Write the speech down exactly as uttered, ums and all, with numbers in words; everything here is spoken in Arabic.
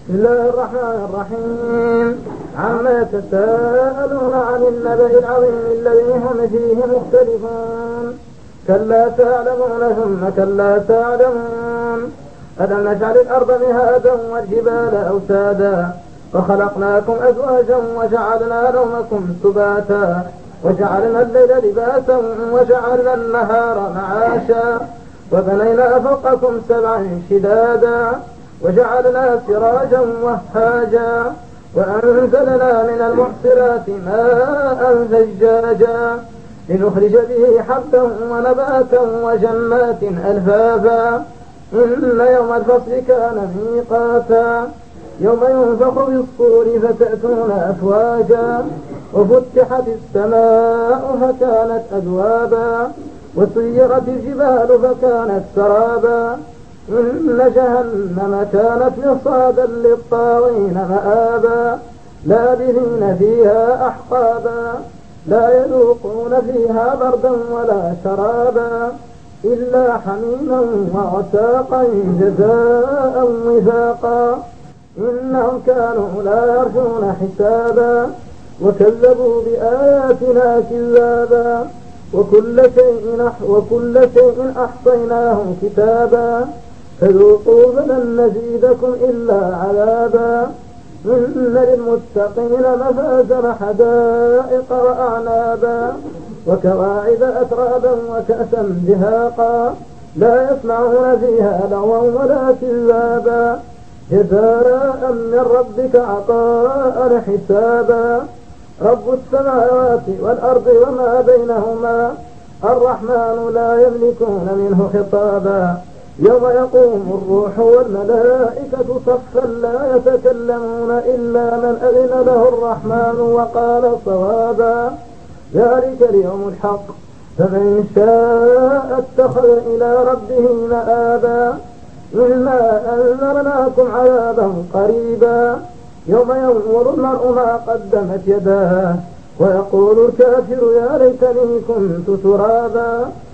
بسم الله الرحمن الرحيم. عما يتساءلون عن النبأ العظيم الذي هم فيه مختلفون. كلا تعلمون ثم كلا تعلمون. ألم نجعل الأرض مهادا والجبال أوتادا وخلقناكم أزواجا وجعلنا نومكم سباتا وجعلنا الليل لباسا وجعلنا النهار معاشا وبنينا فوقكم سبعا شدادا وجعلنا سراجا وهاجا وأنزلنا من المعصرات ماء ثجاجا لنخرج به حبا ونباتا وجنات ألفافا إن يوم الفصل كان ميقاتا يوم ينفخ في الصور فتأتون أفواجا وفتحت السماء فكانت أبوابا وسيرت الجبال فكانت سرابا إن جهنم كانت مرصادا للطاغين مآبا لابثين فيها أحقابا لا يذوقون فيها بردا ولا شرابا إلا حميما وغساقا جزاء وفاقا إنهم كانوا لا يرجون حسابا وكذبوا بآياتنا كذابا وكل شيء وكل شيء أحصيناه كتابا فذوقوا فلن نزيدكم إلا عذابا إن للمتقين مفازا حدائق وأعنابا وكواعب أترابا وكأسا دهاقا لا يسمعون فيها لغوا ولا كذابا جزاء من ربك عطاء حسابا رب السماوات والأرض وما بينهما الرحمن لا يملكون منه خطابا يوم يقوم الروح والملائكة صفا لا يتكلمون إلا من أذن له الرحمن وقال صوابا ذلك اليوم الحق فمن شاء اتخذ إلى ربه مآبا إنا أنذرناكم عذابا قريبا يوم ينظر المرء ما قدمت يداه ويقول الكافر يا ليتني كنت ترابا